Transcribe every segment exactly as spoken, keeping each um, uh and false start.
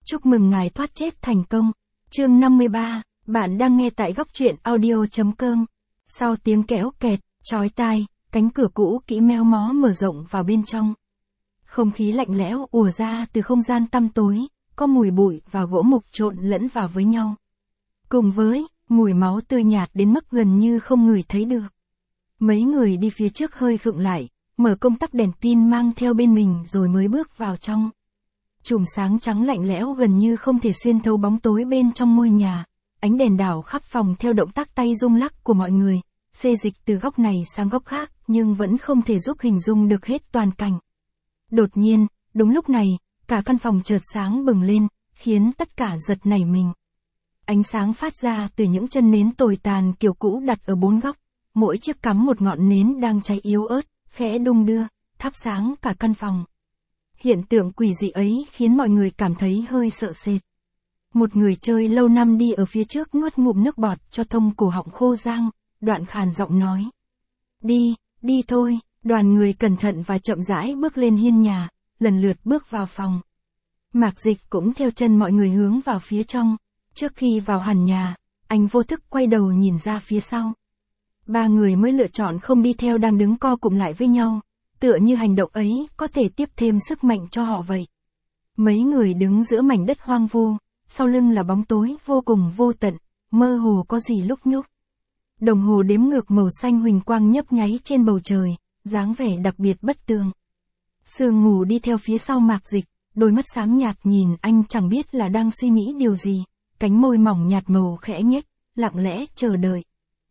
Chúc mừng ngài thoát chết thành công. Chương năm mươi ba, bạn đang nghe tại góc truyện audio chấm com. Sau tiếng kéo kẹt, chói tai, cánh cửa cũ kỹ méo mó mở rộng vào bên trong. Không khí lạnh lẽo ùa ra từ không gian tăm tối, có mùi bụi và gỗ mục trộn lẫn vào với nhau. Cùng với mùi máu tươi nhạt đến mức gần như không ngửi thấy được. Mấy người đi phía trước hơi khựng lại, mở công tắc đèn pin mang theo bên mình rồi mới bước vào trong. Chùm sáng trắng lạnh lẽo gần như không thể xuyên thấu bóng tối bên trong ngôi nhà. Ánh đèn đảo khắp phòng theo động tác tay rung lắc của mọi người, xê dịch từ góc này sang góc khác nhưng vẫn không thể giúp hình dung được hết toàn cảnh. Đột nhiên, đúng lúc này, cả căn phòng chợt sáng bừng lên, khiến tất cả giật nảy mình. Ánh sáng phát ra từ những chân nến tồi tàn kiểu cũ đặt ở bốn góc, mỗi chiếc cắm một ngọn nến đang cháy yếu ớt, khẽ đung đưa, thắp sáng cả căn phòng. Hiện tượng quỷ dị ấy khiến mọi người cảm thấy hơi sợ sệt. Một người chơi lâu năm đi ở phía trước nuốt ngụm nước bọt cho thông cổ họng khô rang, đoạn khàn giọng nói. Đi, đi thôi, đoàn người cẩn thận và chậm rãi bước lên hiên nhà, lần lượt bước vào phòng. Mạc Dịch cũng theo chân mọi người hướng vào phía trong, trước khi vào hẳn nhà, anh vô thức quay đầu nhìn ra phía sau. Ba người mới lựa chọn không đi theo đang đứng co cụm lại với nhau, tựa như hành động ấy có thể tiếp thêm sức mạnh cho họ vậy. Mấy người đứng giữa mảnh đất hoang vu, sau lưng là bóng tối vô cùng vô tận, mơ hồ có gì lúc nhúc. Đồng hồ đếm ngược màu xanh huỳnh quang nhấp nháy trên bầu trời, dáng vẻ đặc biệt bất tường. Sương mù đi theo phía sau Mạc Dịch, đôi mắt xám nhạt nhìn anh chẳng biết là đang suy nghĩ điều gì, cánh môi mỏng nhạt màu khẽ nhếch, lặng lẽ chờ đợi.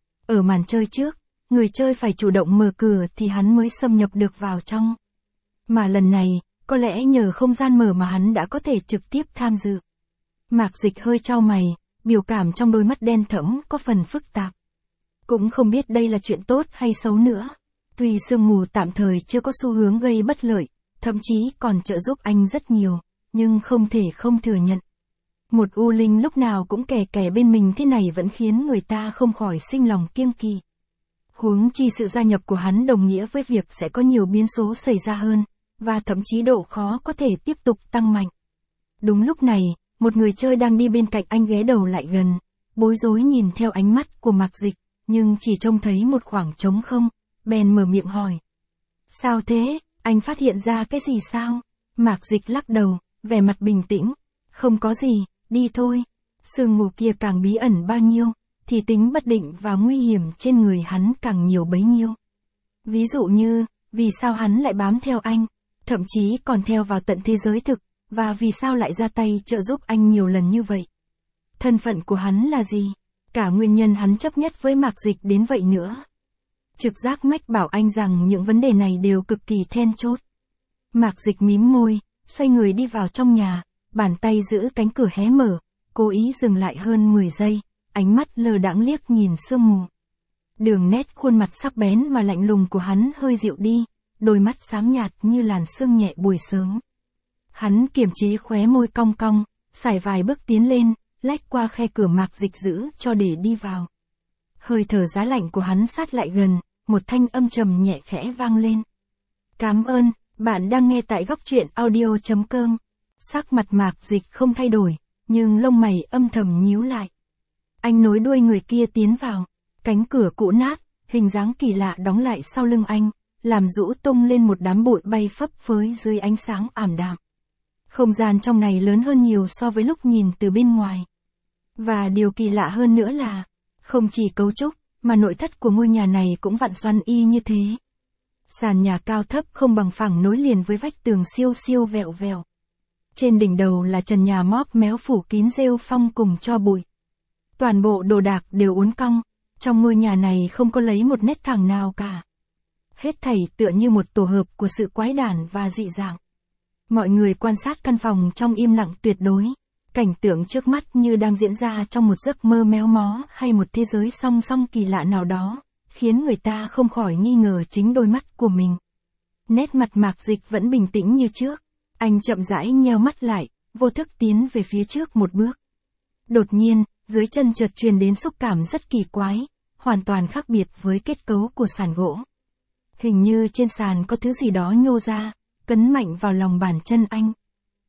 Ở màn chơi trước, người chơi phải chủ động mở cửa thì hắn mới xâm nhập được vào trong. Mà lần này, có lẽ nhờ không gian mở mà hắn đã có thể trực tiếp tham dự. Mạc Dịch hơi chau mày, biểu cảm trong đôi mắt đen thẫm có phần phức tạp. Cũng không biết đây là chuyện tốt hay xấu nữa. Tuy sương mù tạm thời chưa có xu hướng gây bất lợi, thậm chí còn trợ giúp anh rất nhiều, nhưng không thể không thừa nhận. Một u linh lúc nào cũng kè kè bên mình thế này vẫn khiến người ta không khỏi sinh lòng kiêng kỵ. Huống chi sự gia nhập của hắn đồng nghĩa với việc sẽ có nhiều biến số xảy ra hơn, và thậm chí độ khó có thể tiếp tục tăng mạnh. Đúng lúc này, một người chơi đang đi bên cạnh anh ghé đầu lại gần, bối rối nhìn theo ánh mắt của Mạc Dịch, nhưng chỉ trông thấy một khoảng trống không, bèn mở miệng hỏi. Sao thế, anh phát hiện ra cái gì sao? Mạc Dịch lắc đầu, vẻ mặt bình tĩnh. Không có gì, đi thôi. Sương mù kia càng bí ẩn bao nhiêu, thì tính bất định và nguy hiểm trên người hắn càng nhiều bấy nhiêu. Ví dụ như, vì sao hắn lại bám theo anh, thậm chí còn theo vào tận thế giới thực, và vì sao lại ra tay trợ giúp anh nhiều lần như vậy. Thân phận của hắn là gì? Cả nguyên nhân hắn chấp nhất với Mạc Dịch đến vậy nữa. Trực giác mách bảo anh rằng những vấn đề này đều cực kỳ then chốt. Mạc Dịch mím môi, xoay người đi vào trong nhà, bàn tay giữ cánh cửa hé mở, cố ý dừng lại hơn mười giây, ánh mắt lờ đãng liếc nhìn sương mù. Đường nét khuôn mặt sắc bén mà lạnh lùng của hắn hơi dịu đi, đôi mắt xám nhạt như làn sương nhẹ buổi sớm. Hắn kiềm chế khóe môi cong cong, sải vài bước tiến lên, lách qua khe cửa Mạc Dịch giữ cho để đi vào. Hơi thở giá lạnh của hắn sát lại gần, một thanh âm trầm nhẹ khẽ vang lên. Cảm ơn, bạn đang nghe tại góc truyện audio chấm com. Sắc mặt Mạc Dịch không thay đổi, nhưng lông mày âm thầm nhíu lại. Anh nối đuôi người kia tiến vào, cánh cửa cũ nát, hình dáng kỳ lạ đóng lại sau lưng anh, làm rũ tung lên một đám bụi bay phấp phới dưới ánh sáng ảm đạm. Không gian trong này lớn hơn nhiều so với lúc nhìn từ bên ngoài. Và điều kỳ lạ hơn nữa là, không chỉ cấu trúc, mà nội thất của ngôi nhà này cũng vặn xoăn y như thế. Sàn nhà cao thấp không bằng phẳng nối liền với vách tường siêu siêu vẹo vẹo. Trên đỉnh đầu là trần nhà móp méo phủ kín rêu phong cùng tro bụi. Toàn bộ đồ đạc đều uốn cong, trong ngôi nhà này không có lấy một nét thẳng nào cả. Hết thảy tựa như một tổ hợp của sự quái đản và dị dạng. Mọi người quan sát căn phòng trong im lặng tuyệt đối. Cảnh tượng trước mắt như đang diễn ra trong một giấc mơ méo mó hay một thế giới song song kỳ lạ nào đó, khiến người ta không khỏi nghi ngờ chính đôi mắt của mình. Nét mặt Mạc Dịch vẫn bình tĩnh như trước, anh chậm rãi nheo mắt lại, vô thức tiến về phía trước một bước. Đột nhiên, dưới chân chợt truyền đến xúc cảm rất kỳ quái, hoàn toàn khác biệt với kết cấu của sàn gỗ. Hình như trên sàn có thứ gì đó nhô ra, cấn mạnh vào lòng bàn chân anh.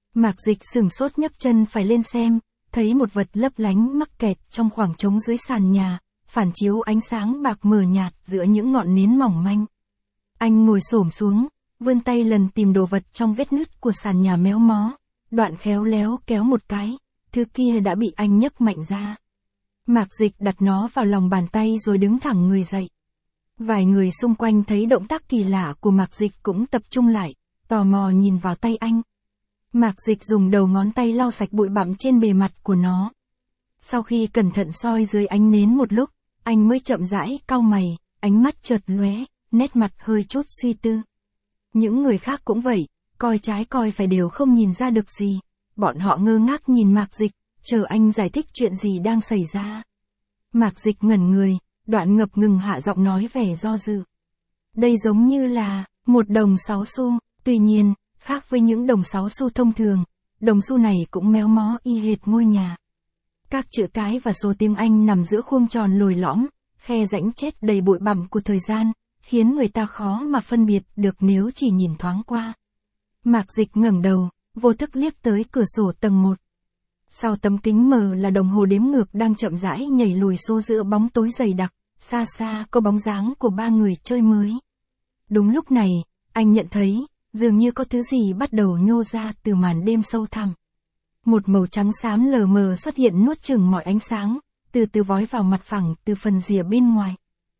Mạc Dịch sửng sốt nhấc chân phải lên xem, thấy một vật lấp lánh mắc kẹt trong khoảng trống dưới sàn nhà, phản chiếu ánh sáng bạc mờ nhạt giữa những ngọn nến mỏng manh. Anh ngồi xổm xuống, vươn tay lần tìm đồ vật trong vết nứt của sàn nhà méo mó, đoạn khéo léo kéo một cái, thứ kia đã bị anh nhấc mạnh ra. Mạc Dịch đặt nó vào lòng bàn tay rồi đứng thẳng người dậy. Vài người xung quanh thấy động tác kỳ lạ của Mạc Dịch cũng tập trung lại, tò mò nhìn vào tay anh. Mạc Dịch dùng đầu ngón tay lau sạch bụi bặm trên bề mặt của nó. Sau khi cẩn thận soi dưới ánh nến một lúc, anh mới chậm rãi cau mày, ánh mắt chợt lóe, nét mặt hơi chút suy tư. Những người khác cũng vậy, coi trái coi phải đều không nhìn ra được gì. Bọn họ ngơ ngác nhìn Mạc Dịch, chờ anh giải thích chuyện gì đang xảy ra. Mạc Dịch ngẩn người, đoạn ngập ngừng hạ giọng nói vẻ do dự. Đây giống như là một đồng sáu xu, tuy nhiên, khác với những đồng sáu xu thông thường, đồng xu này cũng méo mó y hệt ngôi nhà. Các chữ cái và số tiếng Anh nằm giữa khuôn tròn lồi lõm, khe rãnh chết đầy bụi bặm của thời gian, khiến người ta khó mà phân biệt được nếu chỉ nhìn thoáng qua. Mạc Dịch ngẩng đầu, vô thức liếc tới cửa sổ tầng một. Sau tấm kính mờ là đồng hồ đếm ngược đang chậm rãi nhảy lùi xô giữa bóng tối dày đặc, xa xa có bóng dáng của ba người chơi mới. Đúng lúc này, anh nhận thấy, dường như có thứ gì bắt đầu nhô ra từ màn đêm sâu thẳm. Một màu trắng xám lờ mờ xuất hiện nuốt chửng mọi ánh sáng, từ từ vói vào mặt phẳng từ phần rìa bên ngoài.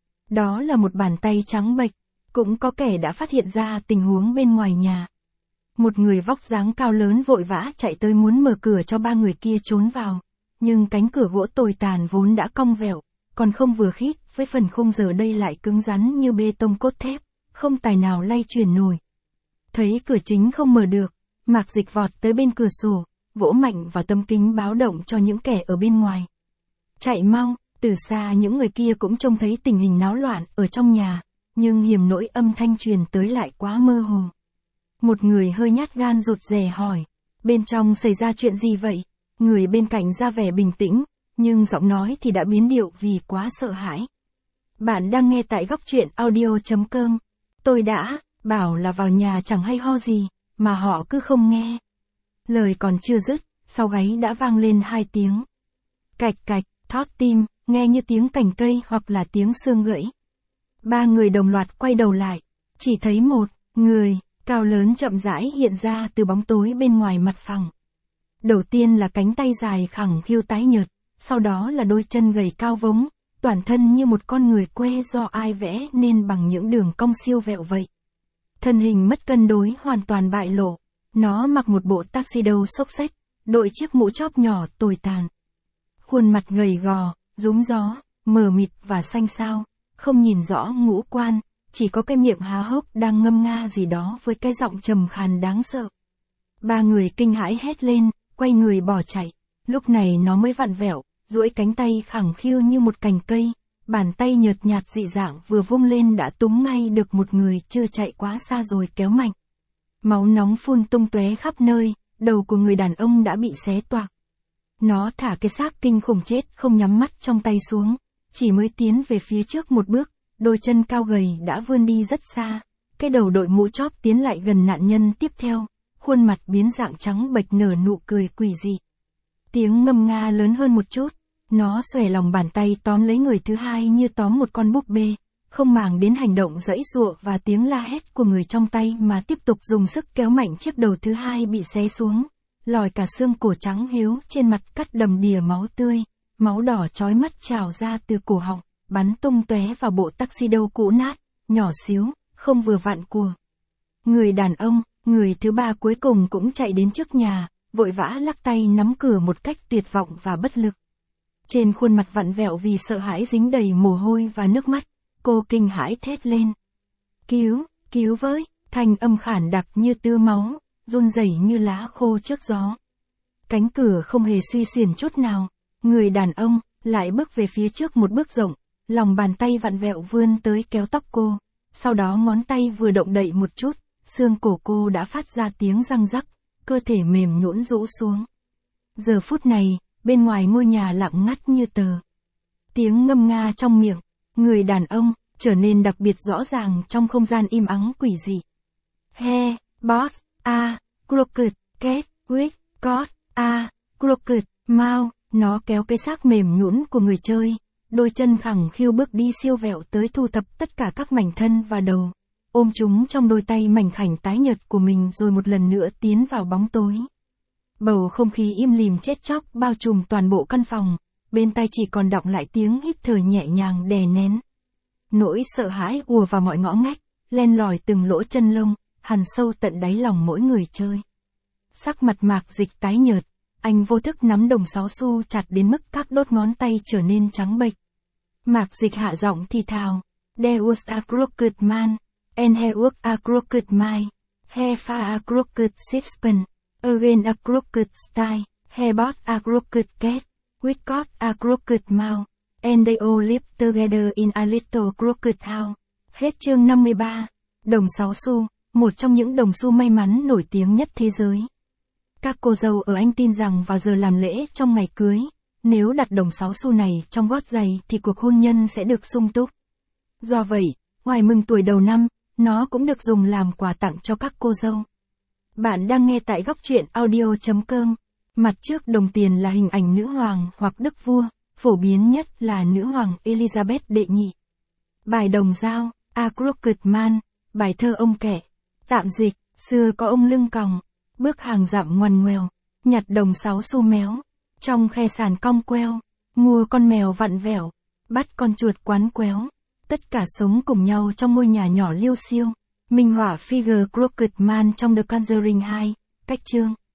Đó là một bàn tay trắng bệch, cũng có kẻ đã phát hiện ra tình huống bên ngoài nhà. Một người vóc dáng cao lớn vội vã chạy tới muốn mở cửa cho ba người kia trốn vào, nhưng cánh cửa gỗ tồi tàn vốn đã cong vẹo, còn không vừa khít với phần khung giờ đây lại cứng rắn như bê tông cốt thép, không tài nào lay chuyển nổi. Thấy cửa chính không mở được, Mạc Dịch vọt tới bên cửa sổ, vỗ mạnh vào tấm kính báo động cho những kẻ ở bên ngoài. Chạy mau, từ xa những người kia cũng trông thấy tình hình náo loạn ở trong nhà, nhưng hiểm nỗi âm thanh truyền tới lại quá mơ hồ. Một người hơi nhát gan rụt rè hỏi, bên trong xảy ra chuyện gì vậy? Người bên cạnh ra vẻ bình tĩnh, nhưng giọng nói thì đã biến điệu vì quá sợ hãi. Bạn đang nghe tại góc truyện audio chấm com. Tôi đã bảo là vào nhà chẳng hay ho gì, mà họ cứ không nghe. Lời còn chưa dứt, sau gáy đã vang lên hai tiếng. Cạch cạch, thót tim, nghe như tiếng cành cây hoặc là tiếng xương gãy. Ba người đồng loạt quay đầu lại, chỉ thấy một người cao lớn chậm rãi hiện ra từ bóng tối bên ngoài mặt phẳng. Đầu tiên là cánh tay dài khẳng khiu tái nhợt, sau đó là đôi chân gầy cao vống, toàn thân như một con người quê do ai vẽ nên bằng những đường cong siêu vẹo vậy. Thân hình mất cân đối hoàn toàn bại lộ, nó mặc một bộ tuxedo xốc xếch, đội chiếc mũ chóp nhỏ tồi tàn. Khuôn mặt gầy gò, rúm gió, mờ mịt và xanh xao, không nhìn rõ ngũ quan, chỉ có cái miệng há hốc đang ngâm nga gì đó với cái giọng trầm khàn đáng sợ. Ba người kinh hãi hét lên, quay người bỏ chạy. Lúc này nó mới vặn vẹo, duỗi cánh tay khẳng khiu như một cành cây, bàn tay nhợt nhạt dị dạng vừa vung lên đã túm ngay được một người chưa chạy quá xa rồi kéo mạnh. Máu nóng phun tung tóe khắp nơi, đầu của người đàn ông đã bị xé toạc. Nó thả cái xác kinh khủng chết không nhắm mắt trong tay xuống, chỉ mới tiến về phía trước một bước, đôi chân cao gầy đã vươn đi rất xa, cái đầu đội mũ chóp tiến lại gần nạn nhân tiếp theo, khuôn mặt biến dạng trắng bệch nở nụ cười quỷ dị. Tiếng ngâm nga lớn hơn một chút, nó xòe lòng bàn tay tóm lấy người thứ hai như tóm một con búp bê, không màng đến hành động giãy giụa và tiếng la hét của người trong tay mà tiếp tục dùng sức kéo mạnh chiếc đầu thứ hai bị xé xuống, lòi cả xương cổ trắng hiếu trên mặt cắt đầm đìa máu tươi, máu đỏ chói mắt trào ra từ cổ họng, bắn tung tóe vào bộ tuxedo cũ nát, nhỏ xíu, không vừa vặn của người đàn ông. Người thứ ba cuối cùng cũng chạy đến trước nhà, vội vã lắc tay nắm cửa một cách tuyệt vọng và bất lực. Trên khuôn mặt vặn vẹo vì sợ hãi dính đầy mồ hôi và nước mắt, cô kinh hãi thét lên. Cứu, cứu với, thanh âm khản đặc như tưa máu, run rẩy như lá khô trước gió. Cánh cửa không hề suy xuyển chút nào, người đàn ông lại bước về phía trước một bước rộng, lòng bàn tay vặn vẹo vươn tới kéo tóc cô, sau đó ngón tay vừa động đậy một chút, xương cổ cô đã phát ra tiếng răng rắc, cơ thể mềm nhũn rũ xuống. Giờ phút này, bên ngoài ngôi nhà lặng ngắt như tờ. Tiếng ngâm nga trong miệng người đàn ông trở nên đặc biệt rõ ràng trong không gian im ắng quỷ dị. He, boss, a, crooked, cat, With, got, a, crooked, mouth, nó kéo cái xác mềm nhũn của người chơi, đôi chân khẳng khiu bước đi siêu vẹo tới thu thập tất cả các mảnh thân và đầu, ôm chúng trong đôi tay mảnh khảnh tái nhợt của mình rồi một lần nữa tiến vào bóng tối. Bầu không khí im lìm chết chóc bao trùm toàn bộ căn phòng, bên tai chỉ còn đọng lại tiếng hít thở nhẹ nhàng đè nén. Nỗi sợ hãi ùa vào mọi ngõ ngách, len lỏi từng lỗ chân lông, hằn sâu tận đáy lòng mỗi người chơi. Sắc mặt Mạc Dịch tái nhợt, anh vô thức nắm đồng sáu xu chặt đến mức các đốt ngón tay trở nên trắng bệch. Mạc Dịch hạ giọng thì thào, There was a crooked man, and he was a crooked mind, he found a crooked sixpence, again a crooked style, he bought a crooked cat, with got a crooked mouth, and they all lived together in a little crooked house. Hết chương năm mươi ba. Đồng sáu xu, một trong những đồng xu may mắn nổi tiếng nhất thế giới. Các cô dâu ở Anh tin rằng vào giờ làm lễ trong ngày cưới, nếu đặt đồng sáu xu này trong gót giày thì cuộc hôn nhân sẽ được sung túc. Do vậy, ngoài mừng tuổi đầu năm, nó cũng được dùng làm quà tặng cho các cô dâu. Bạn đang nghe tại góc truyện audio chấm com. Mặt trước đồng tiền là hình ảnh nữ hoàng hoặc đức vua, phổ biến nhất là nữ hoàng Elizabeth đệ nhị. Bài đồng dao, A Crooked Man, bài thơ ông kẻ. Tạm dịch, xưa có ông lưng còng, bước hàng dặm ngoằn ngoèo, nhặt đồng sáu xu méo, trong khe sàn cong queo, mua con mèo vặn vẹo, bắt con chuột quán quéo. Tất cả sống cùng nhau trong ngôi nhà nhỏ liêu xiêu. Minh họa figure Crooked Man trong The Conjuring hai, cách chương.